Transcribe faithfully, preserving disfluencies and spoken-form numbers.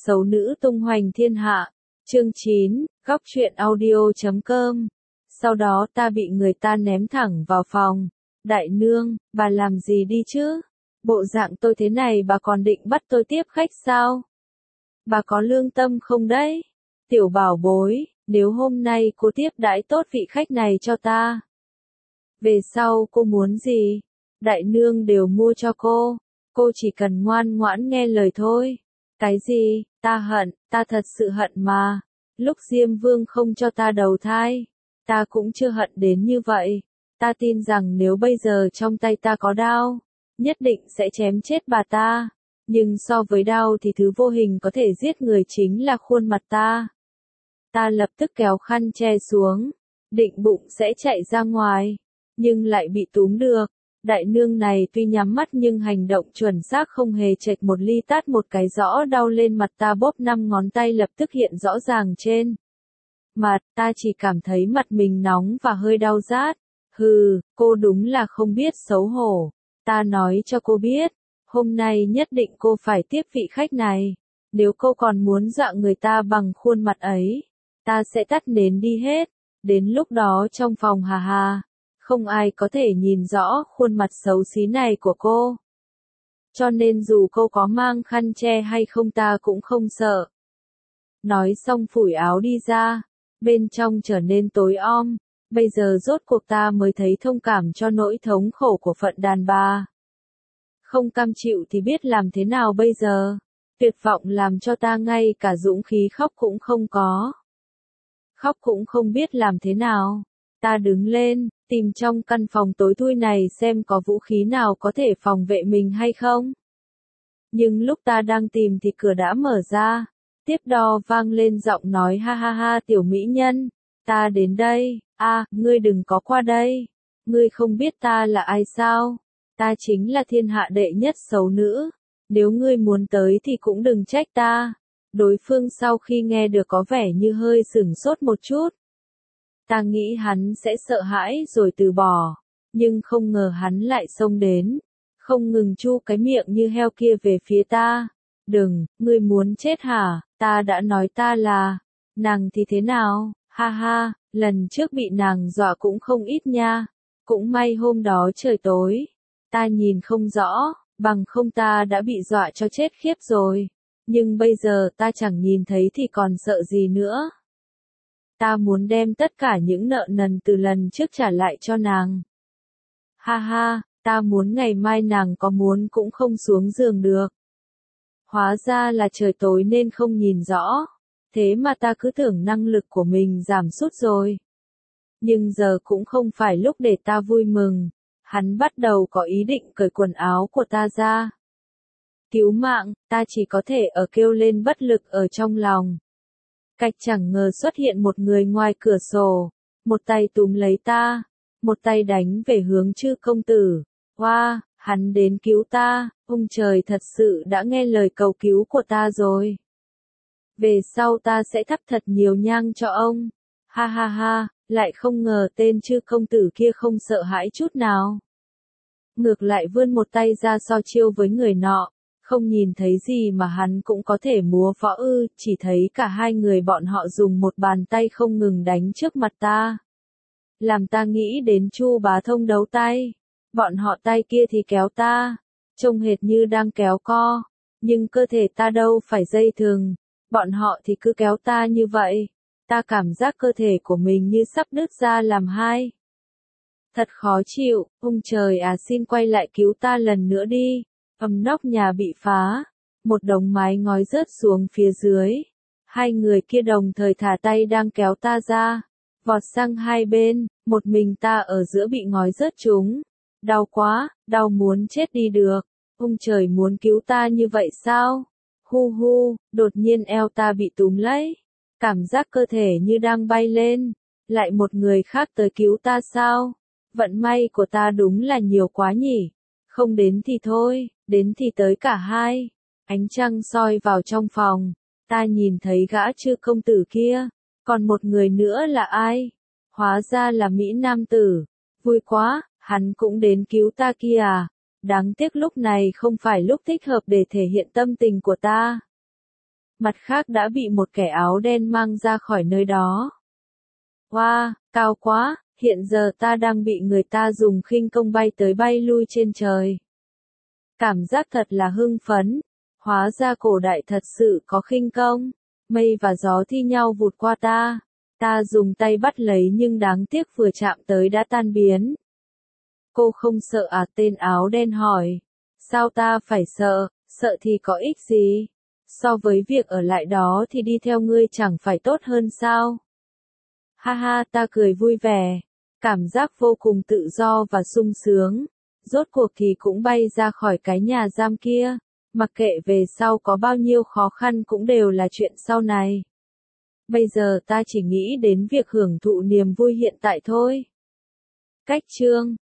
Xấu nữ tung hoành thiên hạ. Chương chín, góc truyện audio chấm com. Sau đó ta bị người ta ném thẳng vào phòng. Đại nương, bà làm gì đi chứ? Bộ dạng tôi thế này bà còn định bắt tôi tiếp khách sao? Bà có lương tâm không đấy? Tiểu bảo bối, nếu hôm nay cô tiếp đãi tốt vị khách này cho ta, về sau cô muốn gì? Đại nương đều mua cho cô. Cô chỉ cần ngoan ngoãn nghe lời thôi. Cái gì? Ta hận, ta thật sự hận mà. Lúc Diêm Vương không cho ta đầu thai, ta cũng chưa hận đến như vậy. Ta tin rằng nếu bây giờ trong tay ta có đao, nhất định sẽ chém chết bà ta. Nhưng so với đao thì thứ vô hình có thể giết người chính là khuôn mặt ta. Ta lập tức kéo khăn che xuống, định bụng sẽ chạy ra ngoài, nhưng lại bị túm được. Đại nương này tuy nhắm mắt nhưng hành động chuẩn xác không hề chệch một ly, tát một cái rõ đau lên mặt ta, bóp năm ngón tay lập tức hiện rõ ràng trên mặt. Ta chỉ cảm thấy mặt mình nóng và hơi đau rát. Hừ, cô đúng là không biết xấu hổ. Ta nói cho cô biết, hôm nay nhất định cô phải tiếp vị khách này. Nếu cô còn muốn dọa người ta bằng khuôn mặt ấy, ta sẽ tắt nến đi hết. Đến lúc đó trong phòng hà hà, không ai có thể nhìn rõ khuôn mặt xấu xí này của cô. Cho nên dù cô có mang khăn che hay không ta cũng không sợ. Nói xong phủi áo đi ra, bên trong trở nên tối om. Bây giờ rốt cuộc ta mới thấy thông cảm cho nỗi thống khổ của phận đàn bà. Không cam chịu thì biết làm thế nào bây giờ? Tuyệt vọng làm cho ta ngay cả dũng khí khóc cũng không có. Khóc cũng không biết làm thế nào. Ta đứng lên, tìm trong căn phòng tối thui này xem có vũ khí nào có thể phòng vệ mình hay không. Nhưng lúc ta đang tìm thì cửa đã mở ra. Tiếp đó vang lên giọng nói ha ha ha, tiểu mỹ nhân, ta đến đây. À, ngươi đừng có qua đây. Ngươi không biết ta là ai sao? Ta chính là thiên hạ đệ nhất xấu nữ. Nếu ngươi muốn tới thì cũng đừng trách ta. Đối phương sau khi nghe được có vẻ như hơi sửng sốt một chút. Ta nghĩ hắn sẽ sợ hãi rồi từ bỏ. Nhưng không ngờ hắn lại xông đến. Không ngừng chu cái miệng như heo kia về phía ta. Đừng, ngươi muốn chết hả? Ta đã nói ta là nàng thì thế nào? Ha ha, lần trước bị nàng dọa cũng không ít nha. Cũng may hôm đó trời tối, ta nhìn không rõ, bằng không ta đã bị dọa cho chết khiếp rồi. Nhưng bây giờ ta chẳng nhìn thấy thì còn sợ gì nữa. Ta muốn đem tất cả những nợ nần từ lần trước trả lại cho nàng. Ha ha, ta muốn ngày mai nàng có muốn cũng không xuống giường được. Hóa ra là trời tối nên không nhìn rõ. Thế mà ta cứ tưởng năng lực của mình giảm sút rồi. Nhưng giờ cũng không phải lúc để ta vui mừng. Hắn bắt đầu có ý định cởi quần áo của ta ra. Cứu mạng, ta chỉ có thể ở kêu lên bất lực ở trong lòng. Cạch chẳng ngờ xuất hiện một người ngoài cửa sổ. Một tay túm lấy ta. Một tay đánh về hướng Chư công tử. Hoa, wow, hắn đến cứu ta. Ông trời thật sự đã nghe lời cầu cứu của ta rồi. Về sau ta sẽ thắp thật nhiều nhang cho ông. Ha ha ha, lại không ngờ tên Chư công tử kia không sợ hãi chút nào. Ngược lại vươn một tay ra so chiêu với người nọ. Không nhìn thấy gì mà hắn cũng có thể múa võ ư, chỉ thấy cả hai người bọn họ dùng một bàn tay không ngừng đánh trước mặt ta. Làm ta nghĩ đến Chu Bá Thông đấu tay. Bọn họ tay kia thì kéo ta, trông hệt như đang kéo co. Nhưng cơ thể ta đâu phải dây thừng. Bọn họ thì cứ kéo ta như vậy. Ta cảm giác cơ thể của mình như sắp đứt ra làm hai. Thật khó chịu, ông trời à, xin quay lại cứu ta lần nữa đi. Ầm, nóc nhà bị phá. Một đống mái ngói rớt xuống phía dưới. Hai người kia đồng thời thả tay đang kéo ta ra. Vọt sang hai bên, một mình ta ở giữa bị ngói rớt trúng. Đau quá, đau muốn chết đi được. Ông trời muốn cứu ta như vậy sao? Hu hu, đột nhiên eo ta bị túm lấy. Cảm giác cơ thể như đang bay lên. Lại một người khác tới cứu ta sao? Vận may của ta đúng là nhiều quá nhỉ. Không đến thì thôi, đến thì tới cả hai. Ánh trăng soi vào trong phòng. Ta nhìn thấy gã Chư công tử kia. Còn một người nữa là ai? Hóa ra là Mỹ Nam tử. Vui quá, hắn cũng đến cứu ta kia à? Đáng tiếc lúc này không phải lúc thích hợp để thể hiện tâm tình của ta. mặt khác đã bị một kẻ áo đen mang ra khỏi nơi đó. Wow, cao quá, hiện giờ ta đang bị người ta dùng khinh công bay tới bay lui trên trời. Cảm giác thật là hưng phấn, hóa ra cổ đại thật sự có khinh công, mây và gió thi nhau vụt qua ta, ta dùng tay bắt lấy nhưng đáng tiếc vừa chạm tới đã tan biến. Cô không sợ à? Tên áo đen hỏi. Sao ta phải sợ, sợ thì có ích gì? So với việc ở lại đó thì đi theo ngươi chẳng phải tốt hơn sao? Ha ha, ta cười vui vẻ, cảm giác vô cùng tự do và sung sướng. Rốt cuộc thì cũng bay ra khỏi cái nhà giam kia, mặc kệ về sau có bao nhiêu khó khăn cũng đều là chuyện sau này. Bây giờ ta chỉ nghĩ đến việc hưởng thụ niềm vui hiện tại thôi. Cách chương